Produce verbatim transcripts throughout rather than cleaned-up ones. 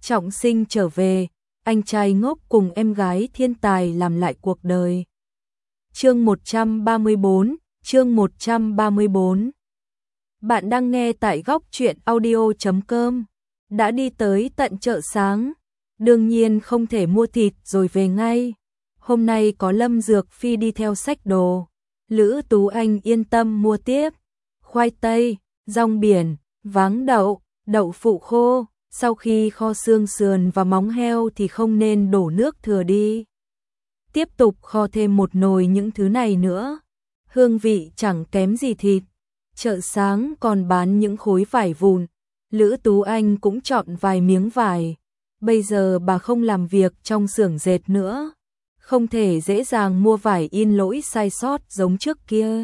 trọng sinh trở về, anh trai ngốc cùng em gái thiên tài làm lại cuộc đời. Chương một trăm ba mươi bốn, chương một trăm ba mươi bốn. Bạn đang nghe tại góc truyện audio chấm com. Đã đi tới tận chợ sáng, đương nhiên không thể mua thịt rồi về ngay. Hôm nay có Lâm Dược Phi đi theo xách đồ, Lữ Tú Anh yên tâm mua tiếp. Khoai tây, rong biển, váng đậu, đậu phụ khô, sau khi kho xương sườn và móng heo thì không nên đổ nước thừa đi. Tiếp tục kho thêm một nồi những thứ này nữa. Hương vị chẳng kém gì thịt. Chợ sáng còn bán những khối vải vụn. Lữ Tú Anh cũng chọn vài miếng vải. Bây giờ bà không làm việc trong xưởng dệt nữa, không thể dễ dàng mua vải in lỗi sai sót giống trước kia.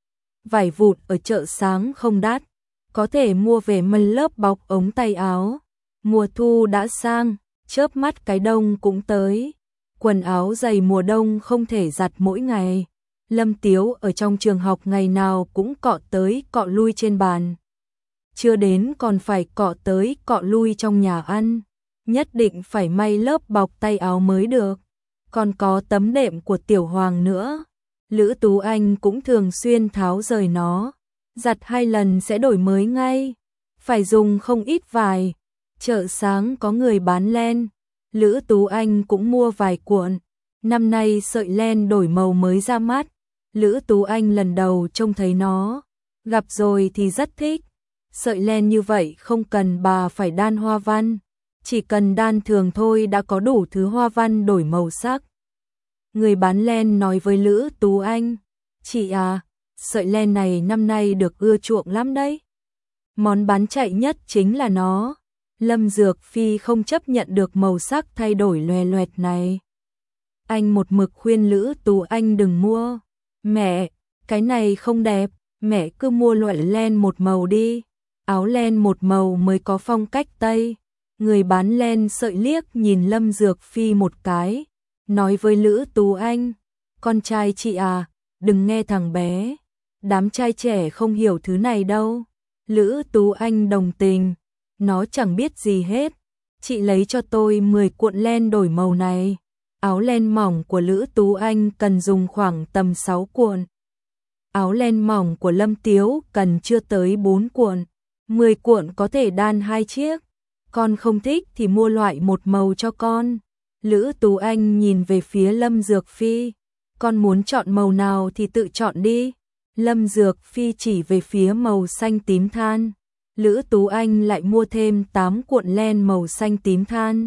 Vải vụn ở chợ sáng không đắt, có thể mua về mân lớp bọc ống tay áo. Mùa thu đã sang, chớp mắt cái đông cũng tới. Quần áo dày mùa đông không thể giặt mỗi ngày. Lâm Tiếu ở trong trường học ngày nào cũng cọ tới cọ lui trên bàn. Chưa đến còn phải cọ tới cọ lui trong nhà ăn. Nhất định phải may lớp bọc tay áo mới được. Còn có tấm đệm của Tiểu Hoàng nữa. Lữ Tú Anh cũng thường xuyên tháo rời nó. Giặt hai lần sẽ đổi mới ngay. Phải dùng không ít vải. Chợ sáng có người bán len. Lữ Tú Anh cũng mua vài cuộn. Năm nay sợi len đổi màu mới ra mắt. Lữ Tú Anh lần đầu trông thấy nó. Gặp rồi thì rất thích. Sợi len như vậy không cần bà phải đan hoa văn. Chỉ cần đan thường thôi đã có đủ thứ hoa văn đổi màu sắc. Người bán len nói với Lữ Tú Anh. Chị à, sợi len này năm nay được ưa chuộng lắm đấy. Món bán chạy nhất chính là nó. Lâm Dược Phi không chấp nhận được màu sắc thay đổi loè loẹt này. Anh một mực khuyên Lữ Tú Anh đừng mua. Mẹ, cái này không đẹp, mẹ cứ mua loại len một màu đi. Áo len một màu mới có phong cách Tây. Người bán len sợi liếc nhìn Lâm Dược Phi một cái, nói với Lữ Tú Anh. Con trai chị à, đừng nghe thằng bé. Đám trai trẻ không hiểu thứ này đâu. Lữ Tú Anh đồng tình. Nó chẳng biết gì hết. Chị lấy cho tôi mười cuộn len đổi màu này. Áo len mỏng của Lữ Tú Anh cần dùng khoảng tầm sáu cuộn. Áo len mỏng của Lâm Tiếu cần chưa tới bốn cuộn. mười cuộn có thể đan hai chiếc. Con không thích thì mua loại một màu cho con. Lữ Tú Anh nhìn về phía Lâm Dược Phi. Con muốn chọn màu nào thì tự chọn đi. Lâm Dược Phi chỉ về phía màu xanh tím than. Lữ Tú Anh lại mua thêm tám cuộn len màu xanh tím than.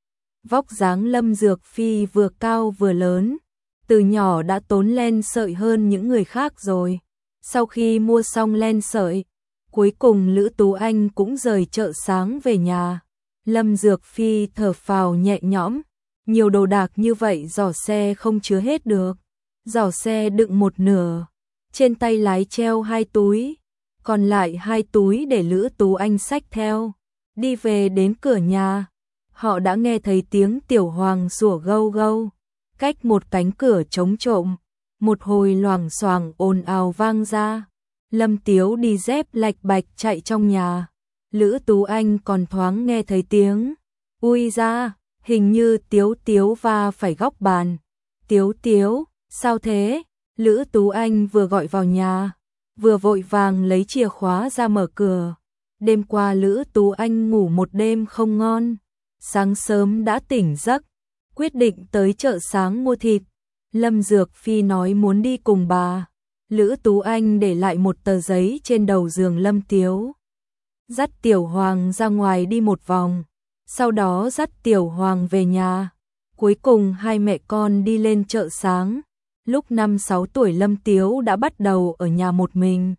Vóc dáng Lâm Dược Phi vừa cao vừa lớn. Từ nhỏ đã tốn len sợi hơn những người khác rồi. Sau khi mua xong len sợi, cuối cùng Lữ Tú Anh cũng rời chợ sáng về nhà. Lâm Dược Phi thở phào nhẹ nhõm. Nhiều đồ đạc như vậy giỏ xe không chứa hết được. Giỏ xe đựng một nửa. Trên tay lái treo hai túi. Còn lại hai túi để Lữ Tú Anh xách theo. Đi về đến cửa nhà. Họ đã nghe thấy tiếng Tiểu Hoàng sủa gâu gâu. Cách một cánh cửa trống trộm. Một hồi loảng xoảng ồn ào vang ra. Lâm Tiếu đi dép lạch bạch chạy trong nhà. Lữ Tú Anh còn thoáng nghe thấy tiếng. Ui ra, hình như Tiếu Tiếu va phải góc bàn. Tiếu Tiếu, sao thế? Lữ Tú Anh vừa gọi vào nhà, vừa vội vàng lấy chìa khóa ra mở cửa. Đêm qua Lữ Tú Anh ngủ một đêm không ngon. Sáng sớm đã tỉnh giấc, quyết định tới chợ sáng mua thịt. Lâm Dược Phi nói muốn đi cùng bà. Lữ Tú Anh để lại một tờ giấy trên đầu giường Lâm Tiếu. Dắt Tiểu Hoàng ra ngoài đi một vòng, sau đó dắt Tiểu Hoàng về nhà. Cuối cùng hai mẹ con đi lên chợ sáng. Lúc năm sáu tuổi Lâm Tiếu đã bắt đầu ở nhà một mình.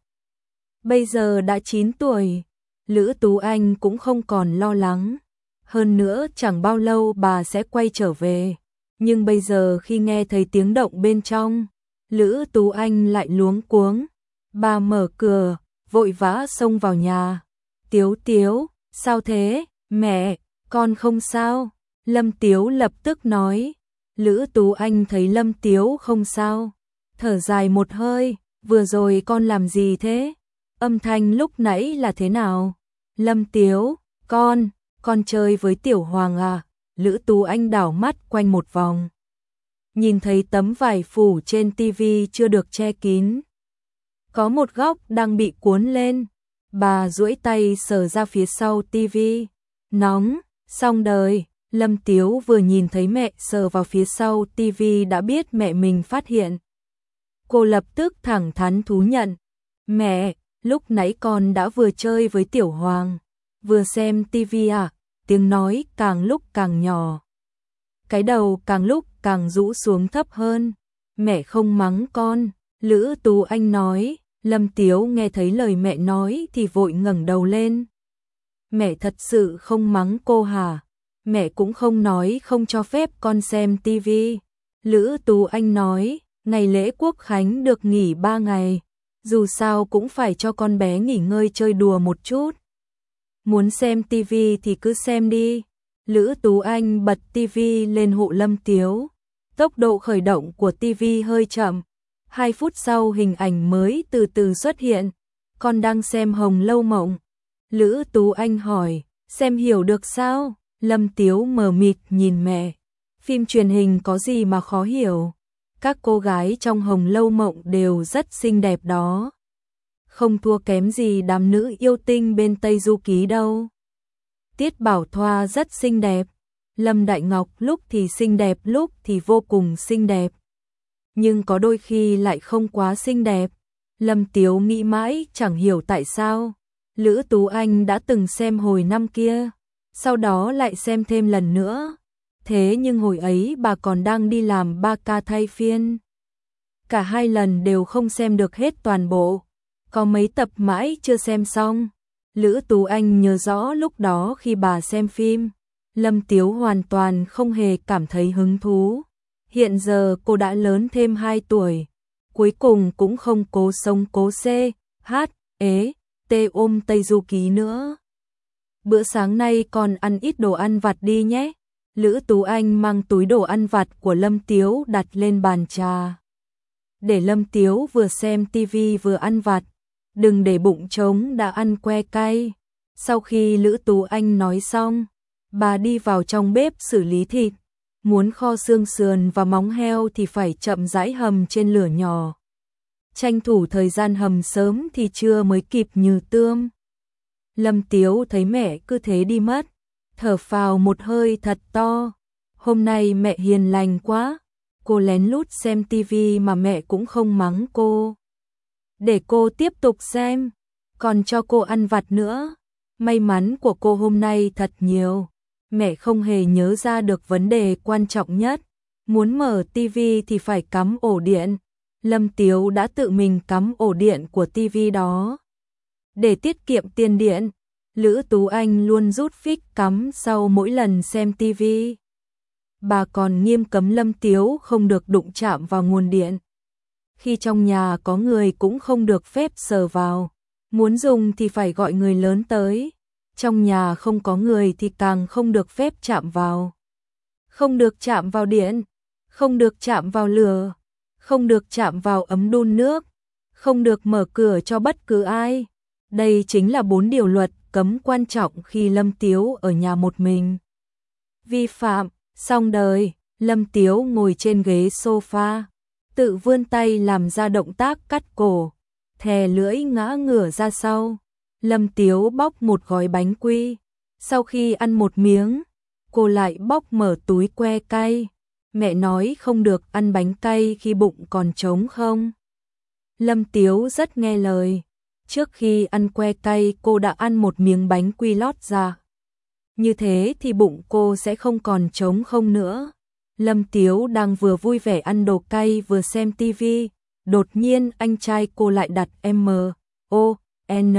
Bây giờ đã chín tuổi, Lữ Tú Anh cũng không còn lo lắng. Hơn nữa chẳng bao lâu bà sẽ quay trở về. Nhưng bây giờ khi nghe thấy tiếng động bên trong, Lữ Tú Anh lại luống cuống. Bà mở cửa, vội vã xông vào nhà. Tiếu Tiếu, sao thế? Mẹ, con không sao. Lâm Tiếu lập tức nói. Lữ Tú Anh thấy Lâm Tiếu không sao, thở dài một hơi. Vừa rồi con làm gì thế? Âm thanh lúc nãy là thế nào? Lâm Tiếu, con, con chơi với Tiểu Hoàng à? Lữ Tú Anh đảo mắt quanh một vòng. Nhìn thấy tấm vải phủ trên tivi chưa được che kín. Có một góc đang bị cuốn lên. Bà duỗi tay sờ ra phía sau tivi. Nóng, xong đời. Lâm Tiếu vừa nhìn thấy mẹ sờ vào phía sau tivi đã biết mẹ mình phát hiện. Cô lập tức thẳng thắn thú nhận. Mẹ, lúc nãy con đã vừa chơi với Tiểu Hoàng, vừa xem tivi à? Tiếng nói càng lúc càng nhỏ. Cái đầu càng lúc càng rũ xuống thấp hơn. Mẹ không mắng con, Lữ Tú Anh nói. Lâm Tiếu nghe thấy lời mẹ nói thì vội ngẩng đầu lên. Mẹ thật sự không mắng cô hả? Mẹ cũng không nói không cho phép con xem tivi. Lữ Tú Anh nói, ngày lễ Quốc Khánh được nghỉ ba ngày. Dù sao cũng phải cho con bé nghỉ ngơi chơi đùa một chút. Muốn xem tivi thì cứ xem đi. Lữ Tú Anh bật tivi lên hộ Lâm Tiếu. Tốc độ khởi động của tivi hơi chậm. Hai phút sau hình ảnh mới từ từ xuất hiện. Con đang xem Hồng Lâu Mộng. Lữ Tú Anh hỏi, xem hiểu được sao? Lâm Tiếu mờ mịt nhìn mẹ. Phim truyền hình có gì mà khó hiểu? Các cô gái trong Hồng Lâu Mộng đều rất xinh đẹp đó. Không thua kém gì đám nữ yêu tinh bên Tây Du Ký đâu. Tiết Bảo Thoa rất xinh đẹp. Lâm Đại Ngọc lúc thì xinh đẹp lúc thì vô cùng xinh đẹp. Nhưng có đôi khi lại không quá xinh đẹp. Lâm Tiếu nghĩ mãi chẳng hiểu tại sao. Lữ Tú Anh đã từng xem hồi năm kia, sau đó lại xem thêm lần nữa. Thế nhưng hồi ấy bà còn đang đi làm ba ca thay phiên. Cả hai lần đều không xem được hết toàn bộ. Có mấy tập mãi chưa xem xong. Lữ Tú Anh nhớ rõ lúc đó khi bà xem phim, Lâm Tiếu hoàn toàn không hề cảm thấy hứng thú. Hiện giờ cô đã lớn thêm hai tuổi, cuối cùng cũng không cố sống cố xê, hát, ế, tê ôm Tây Du Ký nữa. Bữa sáng nay con ăn ít đồ ăn vặt đi nhé. Lữ Tú Anh mang túi đồ ăn vặt của Lâm Tiếu đặt lên bàn trà. Để Lâm Tiếu vừa xem tivi vừa ăn vặt. Đừng để bụng trống đã ăn que cay. Sau khi Lữ Tú Anh nói xong, bà đi vào trong bếp xử lý thịt. Muốn kho xương sườn và móng heo thì phải chậm rãi hầm trên lửa nhỏ. Tranh thủ thời gian hầm sớm thì trưa mới kịp nhừ tươm. Lâm Tiếu thấy mẹ cứ thế đi mất, thở phào một hơi thật to. Hôm nay mẹ hiền lành quá. Cô lén lút xem tivi mà mẹ cũng không mắng cô. Để cô tiếp tục xem, còn cho cô ăn vặt nữa. May mắn của cô hôm nay thật nhiều. Mẹ không hề nhớ ra được vấn đề quan trọng nhất. Muốn mở tivi thì phải cắm ổ điện. Lâm Tiếu đã tự mình cắm ổ điện của tivi đó. Để tiết kiệm tiền điện, Lữ Tú Anh luôn rút phích cắm sau mỗi lần xem tivi. Bà còn nghiêm cấm Lâm Tiếu không được đụng chạm vào nguồn điện. Khi trong nhà có người cũng không được phép sờ vào. Muốn dùng thì phải gọi người lớn tới. Trong nhà không có người thì càng không được phép chạm vào. Không được chạm vào điện, không được chạm vào lửa, không được chạm vào ấm đun nước, không được mở cửa cho bất cứ ai. Đây chính là bốn điều luật cấm quan trọng khi Lâm Tiếu ở nhà một mình. Vi phạm, xong đời, Lâm Tiếu ngồi trên ghế sofa, tự vươn tay làm ra động tác cắt cổ, thè lưỡi ngã ngửa ra sau. Lâm Tiếu bóc một gói bánh quy. Sau khi ăn một miếng, cô lại bóc mở túi que cay. Mẹ nói không được ăn bánh cay khi bụng còn trống không? Lâm Tiếu rất nghe lời. Trước khi ăn que cay cô đã ăn một miếng bánh quy lót ra. Như thế thì bụng cô sẽ không còn trống không nữa. Lâm Tiếu đang vừa vui vẻ ăn đồ cay vừa xem tivi. Đột nhiên anh trai cô lại đặt M, O, N,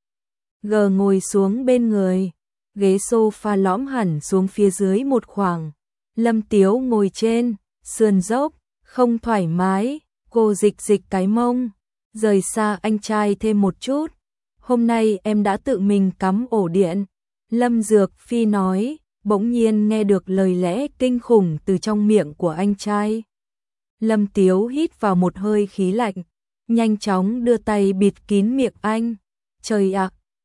G ngồi xuống bên người. Ghế sofa lõm hẳn xuống phía dưới một khoảng. Lâm Tiếu ngồi trên, sườn dốc, không thoải mái. Cô dịch dịch cái mông, rời xa anh trai thêm một chút. Hôm nay em đã tự mình cắm ổ điện. Lâm Dược Phi nói, bỗng nhiên nghe được lời lẽ kinh khủng từ trong miệng của anh trai. Lâm Tiếu hít vào một hơi khí lạnh, nhanh chóng đưa tay bịt kín miệng anh. Trời ạ,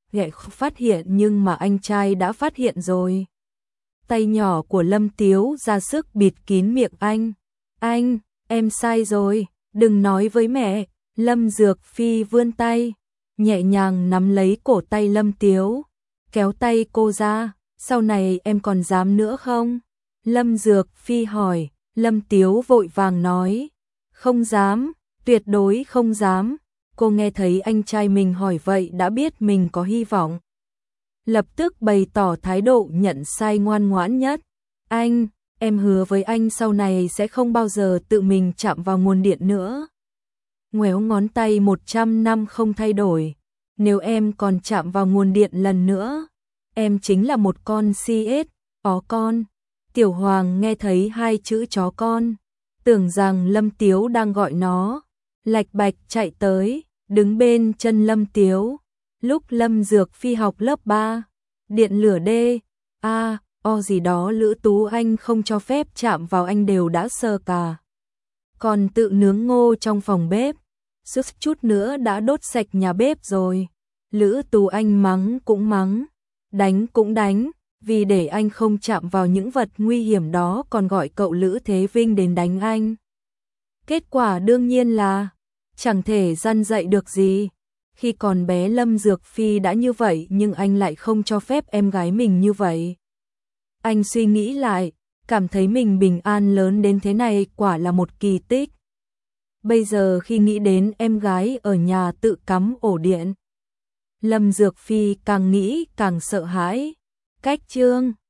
ghẻ phát hiện nhưng mà anh trai đã phát hiện rồi. Tay nhỏ của Lâm Tiếu ra sức bịt kín miệng anh. Anh, em sai rồi, đừng nói với mẹ. Lâm Dược Phi vươn tay, nhẹ nhàng nắm lấy cổ tay Lâm Tiếu, kéo tay cô ra. Sau này em còn dám nữa không? Lâm Dược Phi hỏi. Lâm Tiếu vội vàng nói, không dám, tuyệt đối không dám. Cô nghe thấy anh trai mình hỏi vậy đã biết mình có hy vọng. Lập tức bày tỏ thái độ nhận sai ngoan ngoãn nhất. Anh, em hứa với anh sau này sẽ không bao giờ tự mình chạm vào nguồn điện nữa. Ngoéo ngón tay một trăm năm không thay đổi. Nếu em còn chạm vào nguồn điện lần nữa, em chính là một con xê ét, ó con. Tiểu Hoàng nghe thấy hai chữ chó con, tưởng rằng Lâm Tiếu đang gọi nó, lạch bạch chạy tới, đứng bên chân Lâm Tiếu. Lúc Lâm Dược Phi học lớp ba, điện lửa D, A, O gì đó Lữ Tú Anh không cho phép chạm vào anh đều đã sơ cả. Còn tự nướng ngô trong phòng bếp, suýt chút nữa đã đốt sạch nhà bếp rồi. Lữ Tú Anh mắng cũng mắng, đánh cũng đánh, vì để anh không chạm vào những vật nguy hiểm đó còn gọi cậu Lữ Thế Vinh đến đánh anh. Kết quả đương nhiên là chẳng thể răn dạy được gì. Khi còn bé Lâm Dược Phi đã như vậy nhưng anh lại không cho phép em gái mình như vậy. Anh suy nghĩ lại, cảm thấy mình bình an lớn đến thế này quả là một kỳ tích. Bây giờ khi nghĩ đến em gái ở nhà tự cắm ổ điện, Lâm Dược Phi càng nghĩ càng sợ hãi. Cách chương